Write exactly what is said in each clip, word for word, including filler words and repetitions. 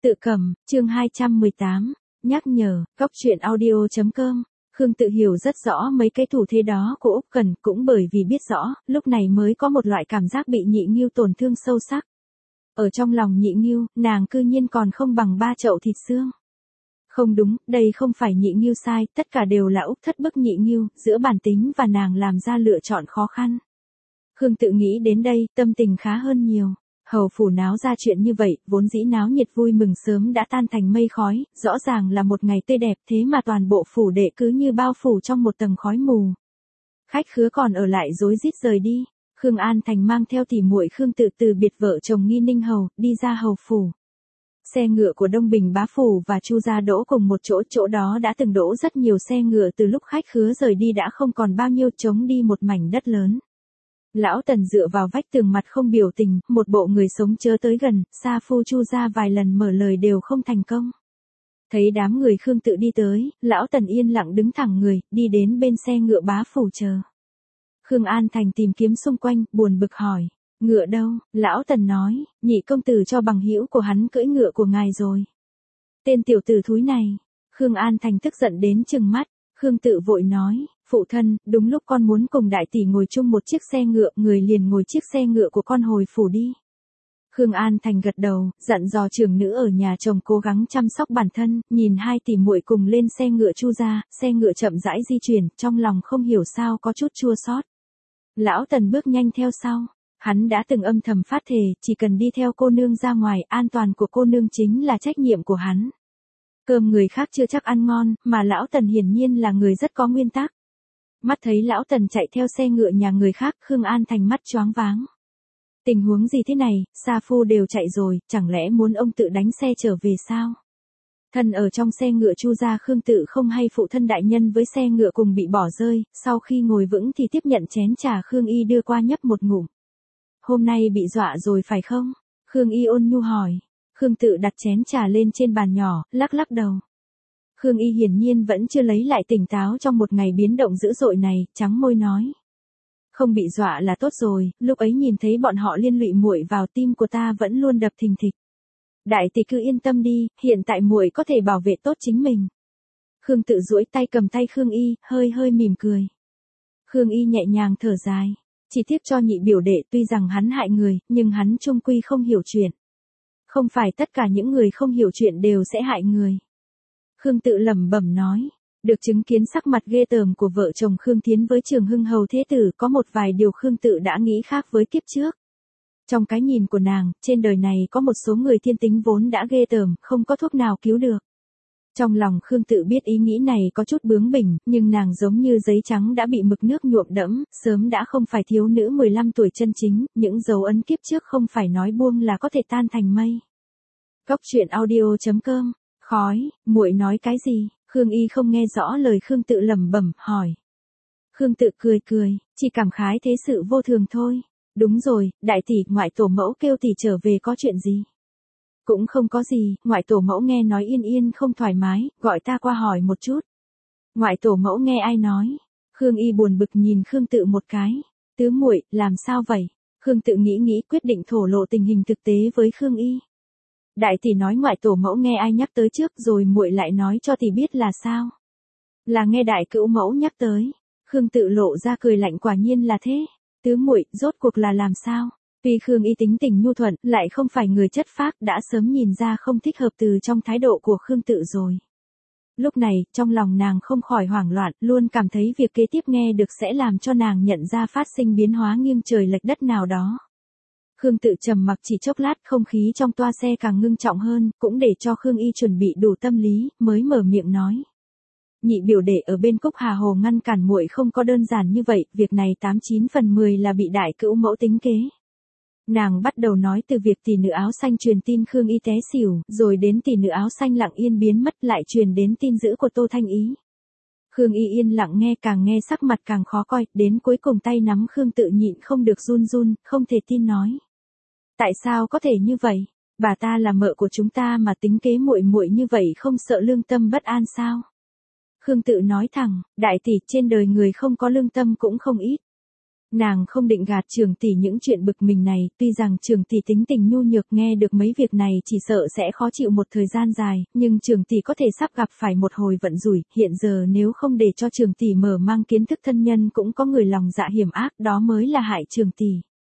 Tự cầm, chương hai trăm mười tám, nhắc nhở, góc truyện audio chấm com. Khương Tự hiểu rất rõ mấy cái thủ thế đó của Úc Cần, cũng bởi vì biết rõ, lúc này mới có một loại cảm giác bị Nhị Nghiêu tổn thương sâu sắc. Ở trong lòng Nhị Nghiêu, nàng cư nhiên còn không bằng ba chậu thịt xương. Không đúng, đây không phải Nhị Nghiêu sai, tất cả đều là Úc thất bức Nhị Nghiêu, giữa bản tính và nàng làm ra lựa chọn khó khăn. Khương Tự nghĩ đến đây, tâm tình khá hơn nhiều. Hầu phủ náo ra chuyện như vậy, vốn dĩ náo nhiệt vui mừng sớm đã tan thành mây khói, rõ ràng là một ngày tươi đẹp, thế mà toàn bộ phủ đệ cứ như bao phủ trong một tầng khói mù. Khách khứa còn ở lại rối rít rời đi. Khương An Thành mang theo tỉ muội Khương Tự từ biệt vợ chồng Nghi Ninh hầu, đi ra hầu phủ. Xe ngựa của Đông Bình bá phủ và Chu gia đỗ cùng một chỗ, chỗ đó đã từng đỗ rất nhiều xe ngựa, từ lúc khách khứa rời đi đã không còn bao nhiêu, trống đi một mảnh đất lớn. Lão Tần dựa vào vách tường mặt không biểu tình, một bộ người sống chớ tới gần, Sa Phu Chu gia vài lần mở lời đều không thành công. Thấy đám người Khương Tự đi tới, lão Tần yên lặng đứng thẳng người, đi đến bên xe ngựa bá phủ chờ. Khương An Thành tìm kiếm xung quanh, buồn bực hỏi, ngựa đâu? Lão Tần nói, nhị công tử cho bằng hữu của hắn cưỡi ngựa của ngài rồi. Tên tiểu tử thúi này. Khương An Thành tức giận đến trừng mắt. Khương Tự vội nói, phụ thân, đúng lúc con muốn cùng đại tỷ ngồi chung một chiếc xe ngựa, người liền ngồi chiếc xe ngựa của con hồi phủ đi. Khương An Thành gật đầu, dặn dò trưởng nữ ở nhà chồng cố gắng chăm sóc bản thân, nhìn hai tỷ muội cùng lên xe ngựa Chu gia, xe ngựa chậm rãi di chuyển, trong lòng không hiểu sao có chút chua xót. Lão Tần bước nhanh theo sau, hắn đã từng âm thầm phát thề, chỉ cần đi theo cô nương ra ngoài, an toàn của cô nương chính là trách nhiệm của hắn. Cơm người khác chưa chắc ăn ngon, mà lão Tần hiển nhiên là người rất có nguyên tắc. Mắt thấy lão Tần chạy theo xe ngựa nhà người khác, Khương An Thành mắt choáng váng. Tình huống gì thế này, Sa Phu đều chạy rồi, chẳng lẽ muốn ông tự đánh xe trở về sao? Thân ở trong xe ngựa Chu gia, Khương Tự không hay phụ thân đại nhân với xe ngựa cùng bị bỏ rơi, sau khi ngồi vững thì tiếp nhận chén trà Khương Y đưa qua nhấp một ngụm. Hôm nay bị dọa rồi phải không? Khương Y ôn nhu hỏi. Khương Tự đặt chén trà lên trên bàn nhỏ, lắc lắc đầu. Khương Y hiển nhiên vẫn chưa lấy lại tỉnh táo trong một ngày biến động dữ dội này, trắng môi nói. Không bị dọa là tốt rồi, lúc ấy nhìn thấy bọn họ liên lụy muội vào, tim của ta vẫn luôn đập thình thịch. Đại tỷ cứ yên tâm đi, hiện tại muội có thể bảo vệ tốt chính mình. Khương Tự duỗi tay cầm tay Khương Y, hơi hơi mỉm cười. Khương Y nhẹ nhàng thở dài. Chỉ tiếc cho nhị biểu đệ, tuy rằng hắn hại người, nhưng hắn chung quy không hiểu chuyện. Không phải tất cả những người không hiểu chuyện đều sẽ hại người. Khương Tự lẩm bẩm nói. Được chứng kiến sắc mặt ghê tởm của vợ chồng Khương Thiến với Trường Hưng hầu thế tử, có một vài điều Khương Tự đã nghĩ khác với kiếp trước. Trong cái nhìn của nàng, trên đời này có một số người thiên tính vốn đã ghê tởm, không có thuốc nào cứu được. Trong lòng Khương Tự biết ý nghĩ này có chút bướng bỉnh, nhưng nàng giống như giấy trắng đã bị mực nước nhuộm đẫm, sớm đã không phải thiếu nữ mười lăm tuổi chân chính, những dấu ấn kiếp trước không phải nói buông là có thể tan thành mây. Góc truyện audio chấm com. Khói, muội nói cái gì? Khương Y không nghe rõ lời Khương Tự lẩm bẩm, hỏi. Khương Tự cười cười, chỉ cảm khái thế sự vô thường thôi. Đúng rồi, đại tỷ, ngoại tổ mẫu kêu tỷ trở về có chuyện gì? Cũng không có gì, ngoại tổ mẫu nghe nói Yên Yên không thoải mái, gọi ta qua hỏi một chút. Ngoại tổ mẫu nghe ai nói? Khương Y buồn bực nhìn Khương Tự một cái. Tứ muội, làm sao vậy? Khương Tự nghĩ nghĩ quyết định thổ lộ tình hình thực tế với Khương Y. Đại tỷ nói ngoại tổ mẫu nghe ai nhắc tới trước rồi muội lại nói cho tỷ biết là sao? Là nghe đại cữu mẫu nhắc tới. Khương Tự lộ ra cười lạnh, quả nhiên là thế. Tứ muội, rốt cuộc là làm sao? Vì Khương Y tính tình nhu thuận, lại không phải người chất phác, đã sớm nhìn ra không thích hợp từ trong thái độ của Khương Tự rồi. Lúc này, trong lòng nàng không khỏi hoảng loạn, luôn cảm thấy việc kế tiếp nghe được sẽ làm cho nàng nhận ra phát sinh biến hóa nghiêng trời lệch đất nào đó. Khương Tự trầm mặc chỉ chốc lát, không khí trong toa xe càng ngưng trọng hơn, cũng để cho Khương Y chuẩn bị đủ tâm lý, mới mở miệng nói. Nhị biểu đệ ở bên Cúc Hà Hồ ngăn cản muội không có đơn giản như vậy, việc này tám chín phần mười là bị đại cữu mẫu tính kế. Nàng bắt đầu nói từ việc tỷ nữ áo xanh truyền tin Khương Y té xỉu, rồi đến tỷ nữ áo xanh lặng yên biến mất, lại truyền đến tin dữ của Tô Thanh Ý. Khương Y yên lặng nghe, càng nghe sắc mặt càng khó coi, đến cuối cùng tay nắm Khương Tự nhịn không được run run, không thể tin nói. Tại sao có thể như vậy? Bà ta là mợ của chúng ta mà tính kế muội muội như vậy, không sợ lương tâm bất an sao? Khương Tự nói thẳng, đại tỷ, trên đời người không có lương tâm cũng không ít. Nàng không định gạt Trường tỷ những chuyện bực mình này, tuy rằng Trường tỷ tính tình nhu nhược nghe được mấy việc này chỉ sợ sẽ khó chịu một thời gian dài, nhưng Trường tỷ có thể sắp gặp phải một hồi vận rủi, hiện giờ nếu không để cho Trường tỷ mở mang kiến thức thân nhân cũng có người lòng dạ hiểm ác, đó mới là hại Trường tỷ.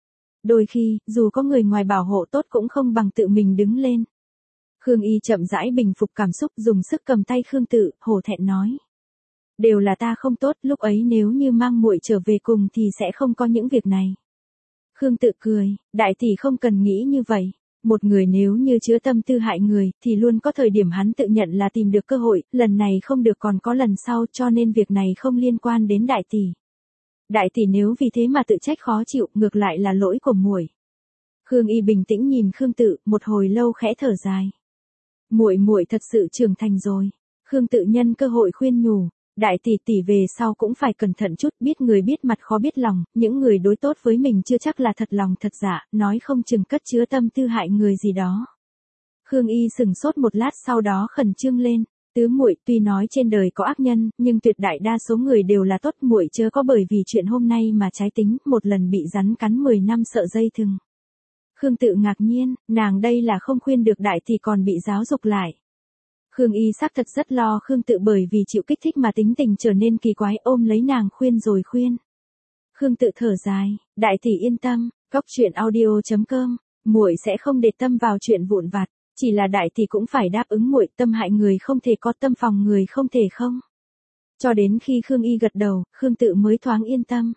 Đôi khi, dù có người ngoài bảo hộ tốt cũng không bằng tự mình đứng lên. Khương Y chậm rãi bình phục cảm xúc, dùng sức cầm tay Khương Tự, hổ thẹn nói. Đều là ta không tốt, lúc ấy nếu như mang muội trở về cùng thì sẽ không có những việc này. Khương Tự cười, đại tỷ không cần nghĩ như vậy. Một người nếu như chứa tâm tư hại người, thì luôn có thời điểm hắn tự nhận là tìm được cơ hội, lần này không được còn có lần sau, cho nên việc này không liên quan đến đại tỷ. Đại tỷ nếu vì thế mà tự trách khó chịu, ngược lại là lỗi của muội. Khương Y bình tĩnh nhìn Khương Tự, một hồi lâu khẽ thở dài. Muội muội thật sự trưởng thành rồi. Khương Tự nhân cơ hội khuyên nhủ, đại tỷ tỷ về sau cũng phải cẩn thận chút, biết người biết mặt khó biết lòng, những người đối tốt với mình chưa chắc là thật lòng thật dạ, nói không chừng cất chứa tâm tư hại người gì đó. Khương Y sừng sốt một lát sau đó khẩn trương lên, tứ muội tuy nói trên đời có ác nhân, nhưng tuyệt đại đa số người đều là tốt, muội chớ có bởi vì chuyện hôm nay mà trái tính, một lần bị rắn cắn mười năm sợ dây thừng. Khương Tự ngạc nhiên, nàng đây là không khuyên được đại tỷ còn bị giáo dục lại. Khương Y xác thật rất lo Khương Tự bởi vì chịu kích thích mà tính tình trở nên kỳ quái, ôm lấy nàng khuyên rồi khuyên. Khương Tự thở dài, đại tỷ yên tâm, cóc truyện audio chấm com, muội sẽ không để tâm vào chuyện vụn vặt, chỉ là đại tỷ cũng phải đáp ứng muội, tâm hại người không thể có, tâm phòng người không thể không. Cho đến khi Khương Y gật đầu, Khương Tự mới thoáng yên tâm.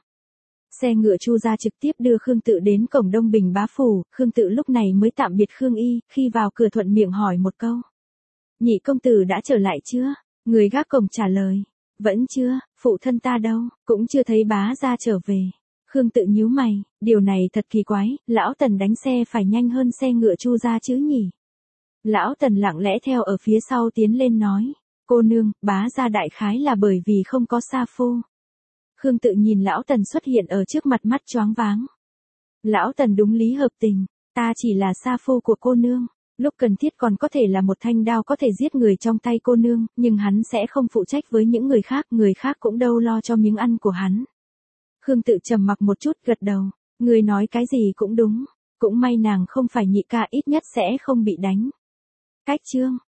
Xe ngựa Chu gia trực tiếp đưa Khương Tự đến cổng Đông Bình bá phủ, Khương Tự lúc này mới tạm biệt Khương Y, khi vào cửa thuận miệng hỏi một câu. Nhị công tử đã trở lại chưa? Người gác cổng trả lời. Vẫn chưa, phụ thân ta đâu, cũng chưa thấy bá gia trở về. Khương Tự nhíu mày, điều này thật kỳ quái, lão Tần đánh xe phải nhanh hơn xe ngựa Chu gia chứ nhỉ? Lão Tần lặng lẽ theo ở phía sau tiến lên nói. Cô nương, bá gia đại khái là bởi vì không có sa phu. Khương Tự nhìn lão Tần xuất hiện ở trước mặt mắt choáng váng. Lão Tần đúng lý hợp tình, ta chỉ là sa phu của cô nương, lúc cần thiết còn có thể là một thanh đao có thể giết người trong tay cô nương, nhưng hắn sẽ không phụ trách với những người khác, người khác cũng đâu lo cho miếng ăn của hắn. Khương Tự trầm mặc một chút gật đầu, người nói cái gì cũng đúng, cũng may nàng không phải nhị ca, ít nhất sẽ không bị đánh. Cách chương